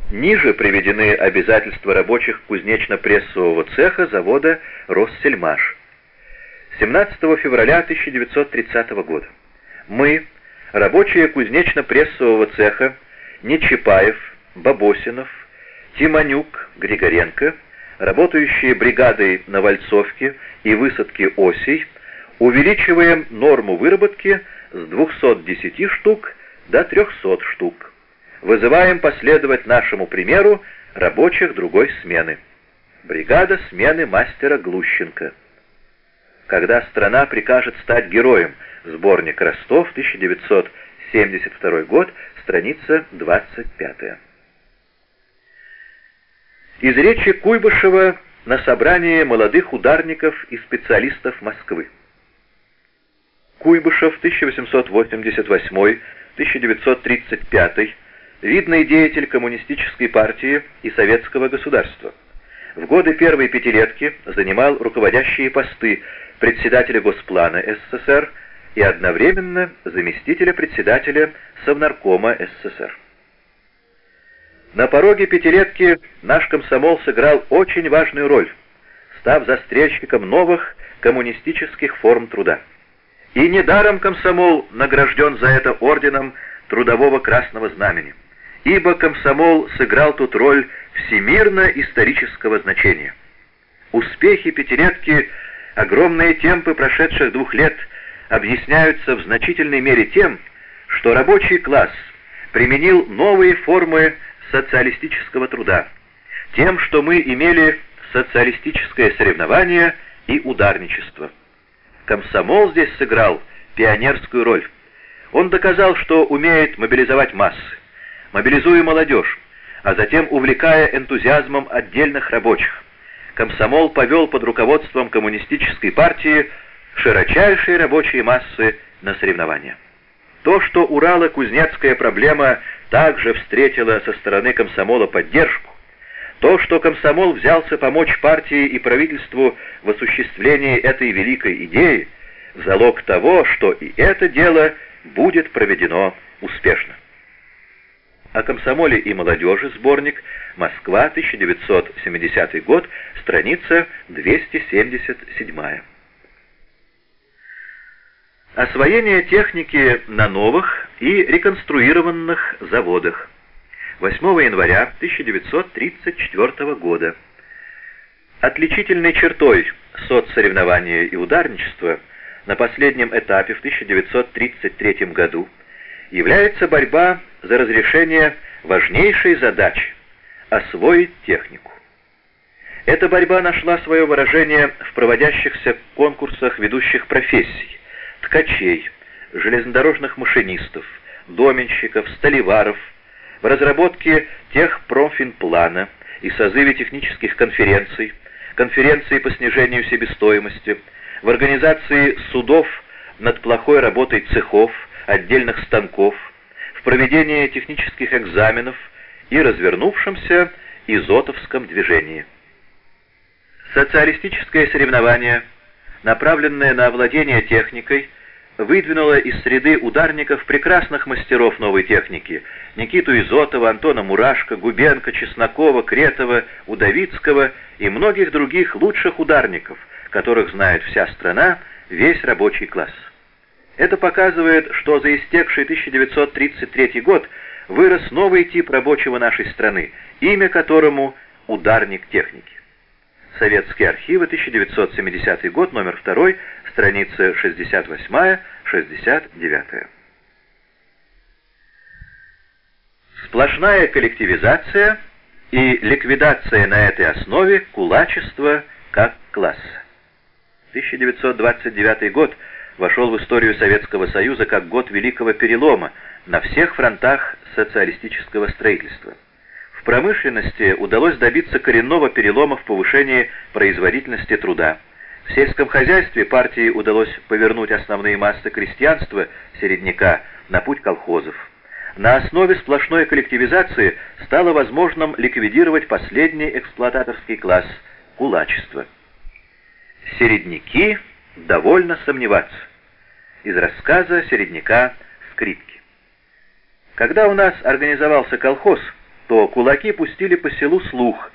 Ниже приведены обязательства рабочих кузнечно-прессового цеха завода «Россельмаш». 17 февраля 1930 года. Мы, рабочие кузнечно-прессового цеха Нечипаев, Бабосинов, Тимонюк, Григоренко, работающие бригадой на вальцовке и высадке осей, увеличиваем норму выработки с 210 штук до 300 штук. Вызываем последовать нашему примеру рабочих другой смены. Бригада смены мастера Глущенко. Когда страна прикажет стать героем. Сборник Ростов, 1972 год, страница 25. Из речи Куйбышева на собрании молодых ударников и специалистов Москвы. Куйбышев, 1888-1935, видный деятель коммунистической партии и советского государства. В годы первой пятилетки занимал руководящие посты председателя Госплана СССР и одновременно заместителя председателя Совнаркома СССР. На пороге пятилетки наш комсомол сыграл очень важную роль, став застрельщиком новых коммунистических форм труда. И недаром комсомол награжден за это орденом Трудового Красного Знамени, ибо комсомол сыграл тут роль всемирно-исторического значения. Успехи пятилетки, огромные темпы прошедших 2 лет объясняются в значительной мере тем, что рабочий класс применил новые формы социалистического труда, тем, что мы имели социалистическое соревнование и ударничество. Комсомол здесь сыграл пионерскую роль. Он доказал, что умеет мобилизовать массы, мобилизуя молодежь, а затем увлекая энтузиазмом отдельных рабочих. Комсомол повел под руководством коммунистической партии широчайшие рабочие массы на соревнования. То, что Урало-Кузнецкая проблема также встретила со стороны комсомола поддержку, то, что комсомол взялся помочь партии и правительству в осуществлении этой великой идеи, залог того, что и это дело будет проведено успешно. О комсомоле и молодежи сборник «Москва, 1970 год», страница 277. Освоение техники на новых и реконструированных заводах. 8 января 1934 года. Отличительной чертой соцсоревнования и ударничества на последнем этапе в 1933 году является борьба за разрешение важнейшей задачи – освоить технику. Эта борьба нашла свое выражение в проводящихся конкурсах ведущих профессий – ткачей, железнодорожных машинистов, доменщиков, столеваров, в разработке техпромфинплана и созыве технических конференций, конференций по снижению себестоимости, в организации судов над плохой работой цехов, отдельных станков, в проведении технических экзаменов и развернувшемся изотовском движении. Социалистическое соревнование, направленное на овладение техникой, выдвинуло из среды ударников прекрасных мастеров новой техники Никиту Изотова, Антона Мурашко, Губенко, Чеснокова, Кретова, Удовицкого и многих других лучших ударников, которых знает вся страна, весь рабочий класс. Это показывает, что за истекший 1933 год вырос новый тип рабочего нашей страны, имя которому ударник техники. Советские архивы, 1970 год, номер 2, страница 68-69. Сплошная коллективизация и ликвидация на этой основе кулачества как класса. 1929 год вошел в историю Советского Союза как год великого перелома на всех фронтах социалистического строительства. В промышленности удалось добиться коренного перелома в повышении производительности труда. В сельском хозяйстве партии удалось повернуть основные массы крестьянства, середняка, на путь колхозов. На основе сплошной коллективизации стало возможным ликвидировать последний эксплуататорский класс – кулачество. Середняки довольно сомневаться. Из рассказа середняка Скрипки. Когда у нас организовался колхоз, то кулаки пустили по селу слух,